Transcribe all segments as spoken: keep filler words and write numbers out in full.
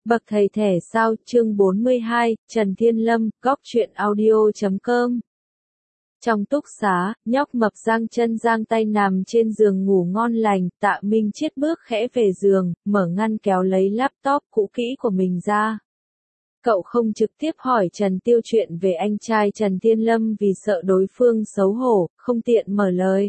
Bậc thầy thể sao, chương bốn mươi hai, Trần Thiên Lâm, góc truyện audio chấm com. Trong túc xá, nhóc mập giang chân giang tay nằm trên giường ngủ ngon lành, Tạ Minh Chiết bước khẽ về giường, mở ngăn kéo lấy laptop cũ kỹ của mình ra. Cậu không trực tiếp hỏi Trần Tiêu chuyện về anh trai Trần Thiên Lâm vì sợ đối phương xấu hổ, không tiện mở lời.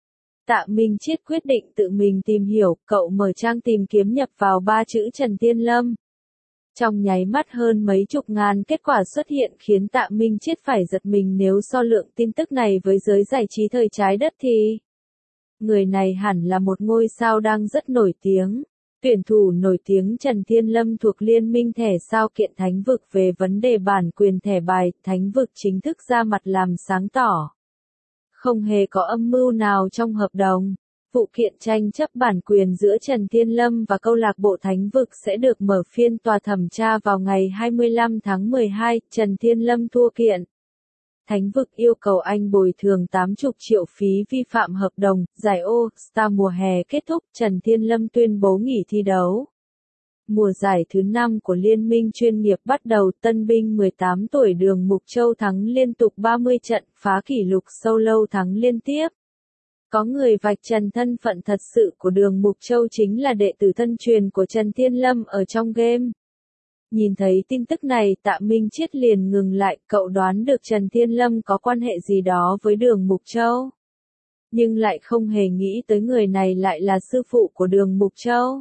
Tạ Minh Chiết quyết định tự mình tìm hiểu, cậu mở trang tìm kiếm nhập vào ba chữ Trần Thiên Lâm. Trong nháy mắt hơn mấy chục ngàn kết quả xuất hiện khiến Tạ Minh Chiết phải giật mình nếu so lượng tin tức này với giới giải trí thời trái đất thì người này hẳn là một ngôi sao đang rất nổi tiếng. Tuyển thủ nổi tiếng Trần Thiên Lâm thuộc Liên minh Thể sao kiện Thánh vực về vấn đề bản quyền thẻ bài, Thánh vực chính thức ra mặt làm sáng tỏ. Không hề có âm mưu nào trong hợp đồng. Vụ kiện tranh chấp bản quyền giữa Trần Thiên Lâm và câu lạc bộ Thánh vực sẽ được mở phiên tòa thẩm tra vào ngày hai mươi lăm tháng mười hai, Trần Thiên Lâm thua kiện. Thánh vực yêu cầu anh bồi thường tám mươi triệu phí vi phạm hợp đồng, giải All Star mùa hè kết thúc, Trần Thiên Lâm tuyên bố nghỉ thi đấu. Mùa giải thứ năm của Liên minh chuyên nghiệp bắt đầu, tân binh mười tám tuổi Đường Mục Châu thắng liên tục ba mươi trận, phá kỷ lục solo thắng liên tiếp. Có người vạch trần thân phận thật sự của Đường Mục Châu chính là đệ tử thân truyền của Trần Thiên Lâm ở trong game. Nhìn thấy tin tức này, Tạ Minh Chiết liền ngừng lại, cậu đoán được Trần Thiên Lâm có quan hệ gì đó với Đường Mục Châu. Nhưng lại không hề nghĩ tới người này lại là sư phụ của Đường Mục Châu.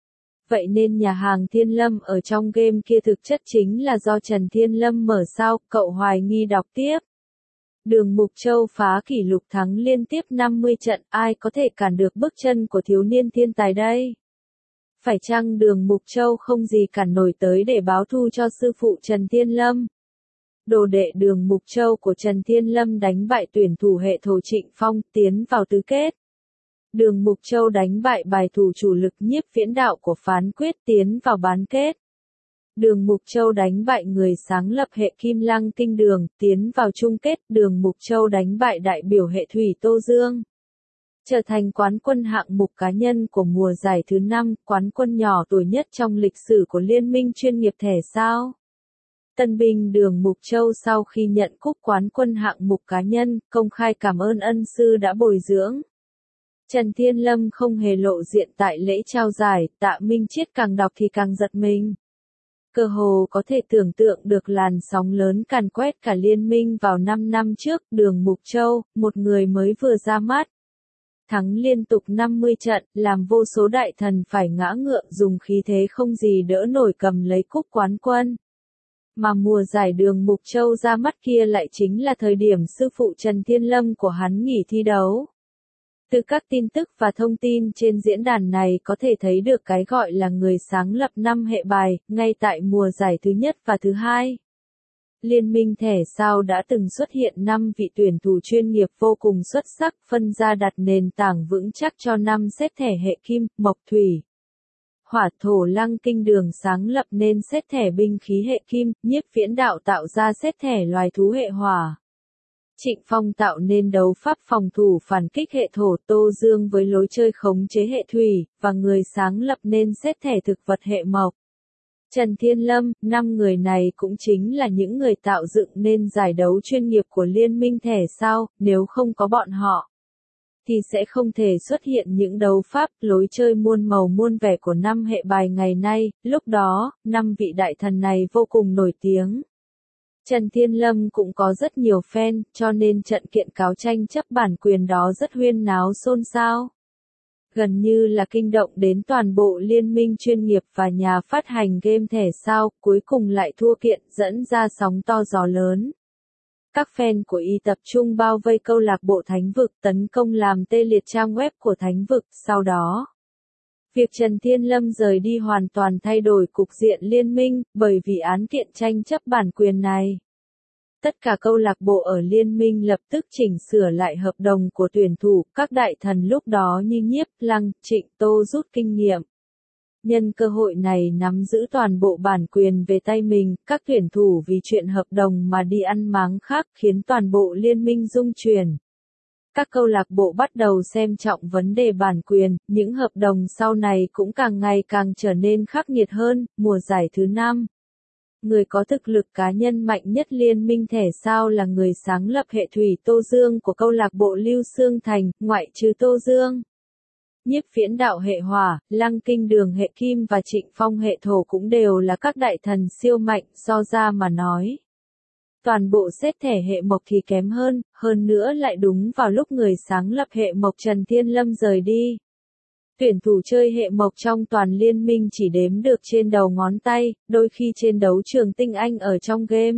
Vậy nên nhà hàng Thiên Lâm ở trong game kia thực chất chính là do Trần Thiên Lâm mở sao, cậu hoài nghi đọc tiếp. Đường Mục Châu phá kỷ lục thắng liên tiếp năm mươi trận, ai có thể cản được bước chân của thiếu niên thiên tài đây? Phải chăng Đường Mục Châu không gì cản nổi tới để báo thù cho sư phụ Trần Thiên Lâm? Đồ đệ Đường Mục Châu của Trần Thiên Lâm đánh bại tuyển thủ hệ thổ Trịnh Phong, tiến vào tứ kết. Đường Mục Châu đánh bại bài thủ chủ lực Nhiếp Viễn Đạo của Phán Quyết, tiến vào bán kết. Đường Mục Châu đánh bại người sáng lập hệ Kim Lăng Kinh Đường, tiến vào chung kết. Đường Mục Châu đánh bại đại biểu hệ thủy Tô Dương, trở thành quán quân hạng mục cá nhân của mùa giải thứ năm, quán quân nhỏ tuổi nhất trong lịch sử của Liên minh chuyên nghiệp thể sao. Tân binh Đường Mục Châu sau khi nhận cúp quán quân hạng mục cá nhân, công khai cảm ơn ân sư đã bồi dưỡng. Trần Thiên Lâm không hề lộ diện tại lễ trao giải, Tạ Minh Chiết càng đọc thì càng giật mình. Cơ hồ có thể tưởng tượng được làn sóng lớn càn quét cả liên minh vào năm năm trước, Đường Mục Châu, một người mới vừa ra mắt. Thắng liên tục năm mươi trận, làm vô số đại thần phải ngã ngựa, dùng khí thế không gì đỡ nổi cầm lấy cúp quán quân. Mà mùa giải Đường Mục Châu ra mắt kia lại chính là thời điểm sư phụ Trần Thiên Lâm của hắn nghỉ thi đấu. Từ các tin tức và thông tin trên diễn đàn này có thể thấy được cái gọi là người sáng lập năm hệ bài, ngay tại mùa giải thứ nhất và thứ hai. Liên minh thể sao đã từng xuất hiện năm vị tuyển thủ chuyên nghiệp vô cùng xuất sắc, phân ra đặt nền tảng vững chắc cho năm set thẻ hệ Kim, Mộc Thủy, Hỏa Thổ Lăng Kinh Đường sáng lập nên set thẻ binh khí hệ Kim, Nhiếp Viễn Đạo tạo ra set thẻ loài thú hệ Hỏa. Trịnh Phong tạo nên đấu pháp phòng thủ phản kích hệ thổ, Tô Dương với lối chơi khống chế hệ thủy, và người sáng lập nên set thẻ thực vật hệ mộc. Trần Thiên Lâm, năm người này cũng chính là những người tạo dựng nên giải đấu chuyên nghiệp của Liên minh Thể sao, nếu không có bọn họ thì sẽ không thể xuất hiện những đấu pháp, lối chơi muôn màu muôn vẻ của năm hệ bài ngày nay. Lúc đó, năm vị đại thần này vô cùng nổi tiếng. Trần Thiên Lâm cũng có rất nhiều fan, cho nên trận kiện cáo tranh chấp bản quyền đó rất huyên náo xôn xao. Gần như là kinh động đến toàn bộ liên minh chuyên nghiệp và nhà phát hành game thể sao, cuối cùng lại thua kiện, dẫn ra sóng to gió lớn. Các fan của y tập trung bao vây câu lạc bộ Thánh vực, tấn công làm tê liệt trang web của Thánh vực. Sau đó, việc Trần Thiên Lâm rời đi hoàn toàn thay đổi cục diện liên minh, bởi vì án kiện tranh chấp bản quyền này. Tất cả câu lạc bộ ở liên minh lập tức chỉnh sửa lại hợp đồng của tuyển thủ, các đại thần lúc đó như Nhiếp, Lăng, Trịnh, Tô rút kinh nghiệm. Nhân cơ hội này nắm giữ toàn bộ bản quyền về tay mình, các tuyển thủ vì chuyện hợp đồng mà đi ăn máng khác khiến toàn bộ liên minh rung chuyển. Các câu lạc bộ bắt đầu xem trọng vấn đề bản quyền, những hợp đồng sau này cũng càng ngày càng trở nên khắc nghiệt hơn. Mùa giải thứ năm, người có thực lực cá nhân mạnh nhất Liên minh thể sao là người sáng lập hệ thủy Tô Dương của câu lạc bộ Lưu Xương Thành, ngoại trừ Tô Dương. Nhiếp Viễn Đạo hệ hỏa, Lăng Kinh Đường hệ kim và Trịnh Phong hệ thổ cũng đều là các đại thần siêu mạnh, so ra mà nói. Toàn bộ xếp thẻ hệ mộc thì kém hơn, hơn nữa lại đúng vào lúc người sáng lập hệ mộc Trần Thiên Lâm rời đi. Tuyển thủ chơi hệ mộc trong toàn liên minh chỉ đếm được trên đầu ngón tay, đôi khi trên đấu trường tinh anh ở trong game.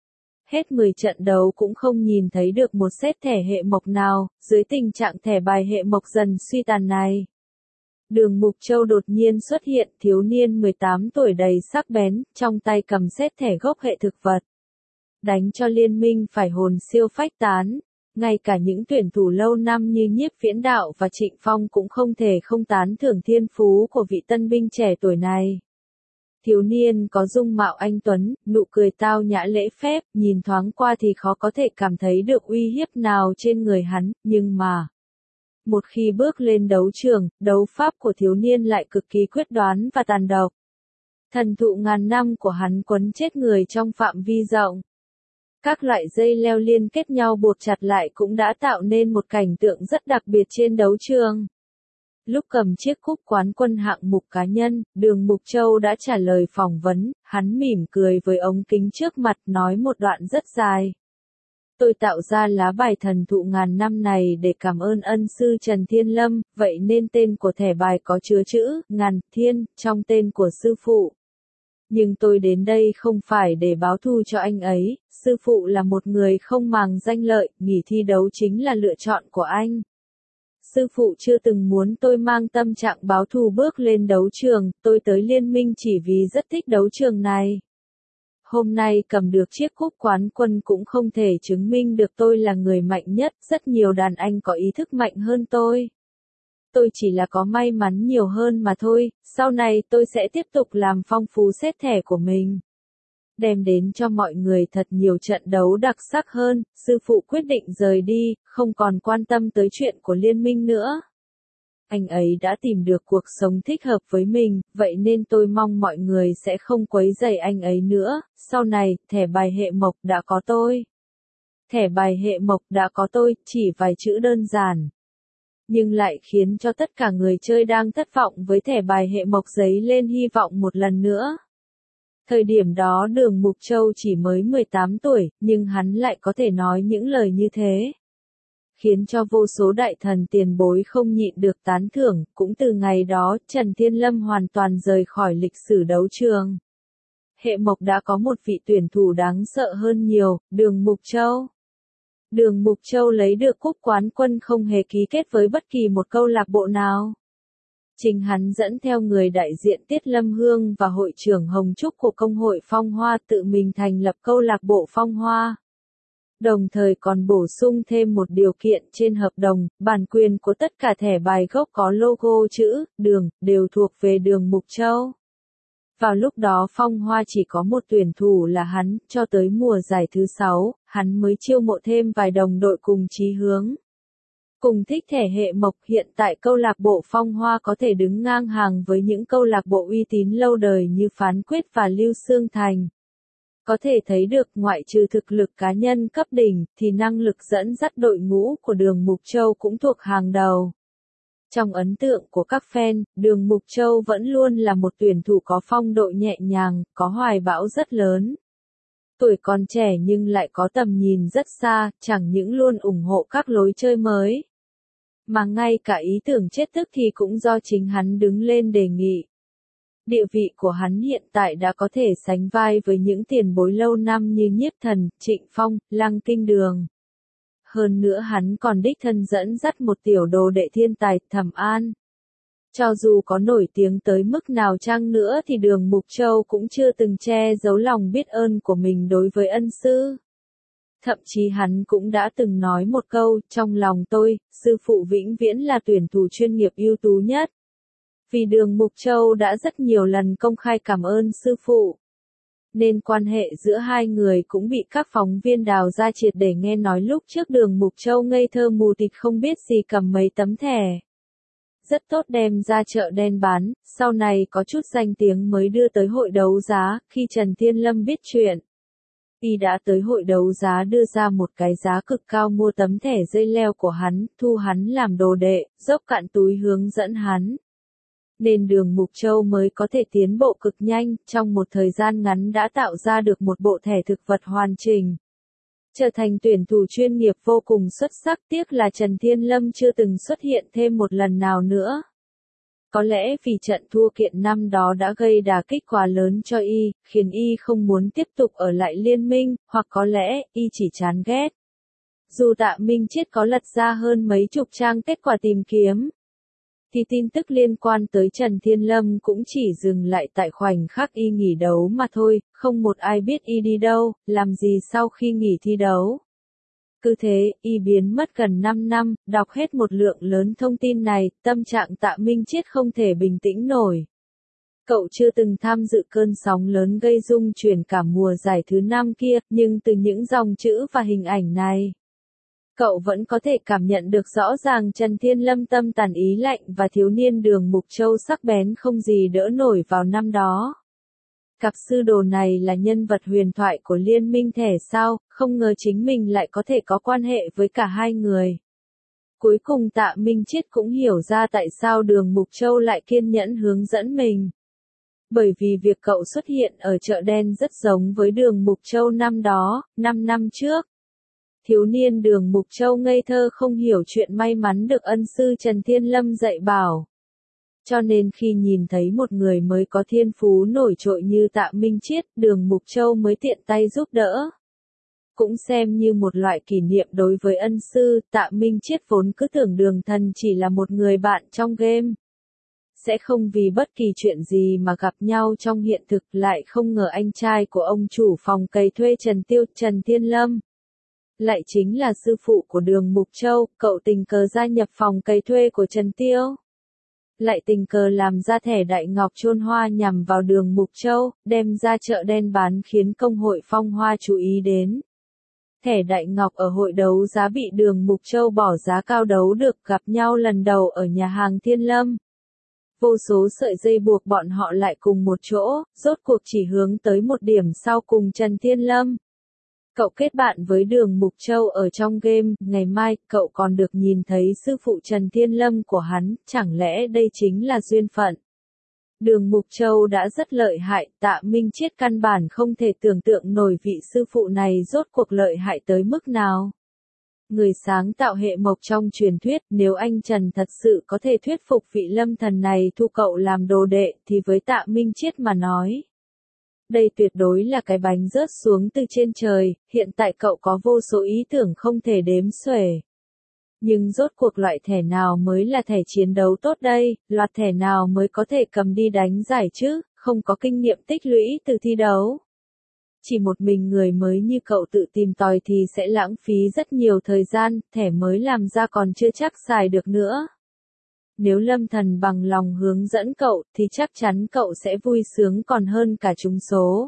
Hết mười trận đấu cũng không nhìn thấy được một xếp thẻ hệ mộc nào, dưới tình trạng thẻ bài hệ mộc dần suy tàn này. Đường Mục Châu đột nhiên xuất hiện, thiếu niên mười tám tuổi đầy sắc bén, trong tay cầm xếp thẻ gốc hệ thực vật. Đánh cho liên minh phải hồn siêu phách tán. Ngay cả những tuyển thủ lâu năm như Nhiếp Viễn Đạo và Trịnh Phong cũng không thể không tán thưởng thiên phú của vị tân binh trẻ tuổi này. Thiếu niên có dung mạo anh tuấn, nụ cười tao nhã lễ phép, nhìn thoáng qua thì khó có thể cảm thấy được uy hiếp nào trên người hắn, nhưng mà một khi bước lên đấu trường, đấu pháp của thiếu niên lại cực kỳ quyết đoán và tàn độc. Thần thụ ngàn năm của hắn quấn chết người trong phạm vi rộng. Các loại dây leo liên kết nhau buộc chặt lại cũng đã tạo nên một cảnh tượng rất đặc biệt trên đấu trường. Lúc cầm chiếc cúp quán quân hạng mục cá nhân, Đường Mục Châu đã trả lời phỏng vấn, hắn mỉm cười với ống kính trước mặt nói một đoạn rất dài. Tôi tạo ra lá bài thần thụ ngàn năm này để cảm ơn ân sư Trần Thiên Lâm, vậy nên tên của thẻ bài có chứa chữ ngàn thiên trong tên của sư phụ. Nhưng tôi đến đây không phải để báo thù cho anh ấy, sư phụ là một người không màng danh lợi, nghỉ thi đấu chính là lựa chọn của anh. Sư phụ chưa từng muốn tôi mang tâm trạng báo thù bước lên đấu trường, tôi tới liên minh chỉ vì rất thích đấu trường này. Hôm nay cầm được chiếc cúp quán quân cũng không thể chứng minh được tôi là người mạnh nhất, rất nhiều đàn anh có ý thức mạnh hơn tôi. Tôi chỉ là có may mắn nhiều hơn mà thôi, sau này tôi sẽ tiếp tục làm phong phú xếp thẻ của mình. Đem đến cho mọi người thật nhiều trận đấu đặc sắc hơn, sư phụ quyết định rời đi, không còn quan tâm tới chuyện của liên minh nữa. Anh ấy đã tìm được cuộc sống thích hợp với mình, vậy nên tôi mong mọi người sẽ không quấy rầy anh ấy nữa, sau này, thẻ bài hệ mộc đã có tôi. Thẻ bài hệ mộc đã có tôi, chỉ vài chữ đơn giản. Nhưng lại khiến cho tất cả người chơi đang thất vọng với thẻ bài hệ mộc dấy lên hy vọng một lần nữa. Thời điểm đó Đường Mục Châu chỉ mới mười tám tuổi, nhưng hắn lại có thể nói những lời như thế. Khiến cho vô số đại thần tiền bối không nhịn được tán thưởng, cũng từ ngày đó, Trần Thiên Lâm hoàn toàn rời khỏi lịch sử đấu trường. Hệ mộc đã có một vị tuyển thủ đáng sợ hơn nhiều, Đường Mục Châu. Đường Mục Châu lấy được cúp quán quân không hề ký kết với bất kỳ một câu lạc bộ nào. Chính hắn dẫn theo người đại diện Tiết Lâm Hương và hội trưởng Hồng Trúc của Công hội Phong Hoa tự mình thành lập câu lạc bộ Phong Hoa. Đồng thời còn bổ sung thêm một điều kiện trên hợp đồng, bản quyền của tất cả thẻ bài gốc có logo chữ, đường, đều thuộc về Đường Mục Châu. Vào lúc đó Phong Hoa chỉ có một tuyển thủ là hắn, cho tới mùa giải thứ sáu, hắn mới chiêu mộ thêm vài đồng đội cùng chí hướng. Cùng thích thẻ hệ mộc, hiện tại câu lạc bộ Phong Hoa có thể đứng ngang hàng với những câu lạc bộ uy tín lâu đời như Phán Quyết và Lưu Xương Thành. Có thể thấy được ngoại trừ thực lực cá nhân cấp đỉnh, thì năng lực dẫn dắt đội ngũ của Đường Mục Châu cũng thuộc hàng đầu. Trong ấn tượng của các fan, Đường Mục Châu vẫn luôn là một tuyển thủ có phong độ nhẹ nhàng, có hoài bão rất lớn. Tuổi còn trẻ nhưng lại có tầm nhìn rất xa, chẳng những luôn ủng hộ các lối chơi mới, mà ngay cả ý tưởng chết tức thì cũng do chính hắn đứng lên đề nghị. Địa vị của hắn hiện tại đã có thể sánh vai với những tiền bối lâu năm như Nhiếp Thần, Trịnh Phong, Lăng Kinh Đường. Hơn nữa hắn còn đích thân dẫn dắt một tiểu đồ đệ thiên tài, Thẩm An. Cho dù có nổi tiếng tới mức nào chăng nữa thì Đường Mục Châu cũng chưa từng che giấu lòng biết ơn của mình đối với ân sư. Thậm chí hắn cũng đã từng nói một câu, trong lòng tôi, sư phụ vĩnh viễn là tuyển thủ chuyên nghiệp ưu tú nhất. Vì Đường Mục Châu đã rất nhiều lần công khai cảm ơn sư phụ. nên quan hệ giữa hai người cũng bị các phóng viên đào ra triệt để. Nghe nói lúc trước Đường Mục Châu ngây thơ mù tịt không biết gì cầm mấy tấm thẻ rất tốt đem ra chợ đen bán, sau này có chút danh tiếng mới đưa tới hội đấu giá. Khi Trần Thiên Lâm biết chuyện, y đã tới hội đấu giá đưa ra một cái giá cực cao mua tấm thẻ dây leo của hắn, thu hắn làm đồ đệ, dốc cạn túi hướng dẫn hắn. Nên Đường Mục Châu mới có thể tiến bộ cực nhanh, trong một thời gian ngắn đã tạo ra được một bộ thẻ thực vật hoàn chỉnh. Trở thành tuyển thủ chuyên nghiệp vô cùng xuất sắc, tiếc là Trần Thiên Lâm chưa từng xuất hiện thêm một lần nào nữa. Có lẽ vì trận thua kiện năm đó đã gây đả kích quá lớn cho y, khiến y không muốn tiếp tục ở lại liên minh, hoặc có lẽ y chỉ chán ghét. Dù Tạ Minh Chiết có lật ra hơn mấy chục trang kết quả tìm kiếm, thì tin tức liên quan tới Trần Thiên Lâm cũng chỉ dừng lại tại khoảnh khắc y nghỉ đấu mà thôi, không một ai biết y đi đâu, làm gì sau khi nghỉ thi đấu. Cứ thế, y biến mất gần năm năm, đọc hết một lượng lớn thông tin này, tâm trạng Tạ Minh Chiết không thể bình tĩnh nổi. Cậu chưa từng tham dự cơn sóng lớn gây rung chuyển cả mùa giải thứ năm kia, nhưng từ những dòng chữ và hình ảnh này, cậu vẫn có thể cảm nhận được rõ ràng Trần Thiên Lâm tâm tàn ý lạnh và thiếu niên Đường Mục Châu sắc bén không gì đỡ nổi vào năm đó. Cặp sư đồ này là nhân vật huyền thoại của liên minh thẻ sao, không ngờ chính mình lại có thể có quan hệ với cả hai người. Cuối cùng Tạ Minh Chiết cũng hiểu ra tại sao Đường Mục Châu lại kiên nhẫn hướng dẫn mình. Bởi vì việc cậu xuất hiện ở chợ đen rất giống với Đường Mục Châu năm đó, năm năm trước. Thiếu niên Đường Mục Châu ngây thơ không hiểu chuyện may mắn được ân sư Trần Thiên Lâm dạy bảo. Cho nên khi nhìn thấy một người mới có thiên phú nổi trội như Tạ Minh Chiết, Đường Mục Châu mới tiện tay giúp đỡ. Cũng xem như một loại kỷ niệm đối với ân sư, Tạ Minh Chiết vốn cứ tưởng Đường Thần chỉ là một người bạn trong game. Sẽ không vì bất kỳ chuyện gì mà gặp nhau trong hiện thực, lại không ngờ anh trai của ông chủ phòng cày thuê Trần Tiêu, Trần Thiên Lâm lại chính là sư phụ của Đường Mục Châu. Cậu tình cờ gia nhập phòng cày thuê của Trần Tiêu, lại tình cờ làm ra thẻ đại ngọc chôn hoa nhằm vào Đường Mục Châu, đem ra chợ đen bán khiến công hội Phong Hoa chú ý đến. Thẻ đại ngọc ở hội đấu giá bị Đường Mục Châu bỏ giá cao đấu được, gặp nhau lần đầu ở nhà hàng Thiên Lâm. Vô số sợi dây buộc bọn họ lại cùng một chỗ, rốt cuộc chỉ hướng tới một điểm sau cùng Trần Thiên Lâm. Cậu kết bạn với Đường Mục Châu ở trong game, ngày mai, cậu còn được nhìn thấy sư phụ Trần Thiên Lâm của hắn, chẳng lẽ đây chính là duyên phận? Đường Mục Châu đã rất lợi hại, Tạ Minh Chiết căn bản không thể tưởng tượng nổi vị sư phụ này rốt cuộc lợi hại tới mức nào. Người sáng tạo hệ mộc trong truyền thuyết, nếu anh Trần thật sự có thể thuyết phục vị lâm thần này thu cậu làm đồ đệ, thì với Tạ Minh Chiết mà nói, đây tuyệt đối là cái bánh rớt xuống từ trên trời. Hiện tại cậu có vô số ý tưởng không thể đếm xuể. Nhưng rốt cuộc loại thẻ nào mới là thẻ chiến đấu tốt đây, loạt thẻ nào mới có thể cầm đi đánh giải chứ, không có kinh nghiệm tích lũy từ thi đấu. Chỉ một mình người mới như cậu tự tìm tòi thì sẽ lãng phí rất nhiều thời gian, thẻ mới làm ra còn chưa chắc xài được nữa. Nếu lâm thần bằng lòng hướng dẫn cậu, thì chắc chắn cậu sẽ vui sướng còn hơn cả trúng số.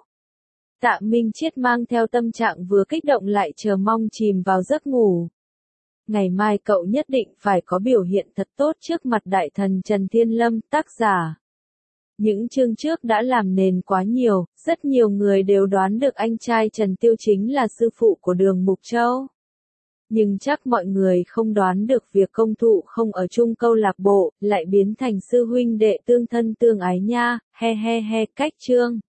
Tạ Minh Chiết mang theo tâm trạng vừa kích động lại chờ mong chìm vào giấc ngủ. Ngày mai cậu nhất định phải có biểu hiện thật tốt trước mặt đại thần Trần Thiên Lâm, tác giả. Những chương trước đã làm nền quá nhiều, rất nhiều người đều đoán được anh trai Trần Tiêu chính là sư phụ của Đường Mục Châu. Nhưng chắc mọi người không đoán được việc công thụ không ở chung câu lạc bộ, lại biến thành sư huynh đệ tương thân tương ái nha, he he he, cách chương.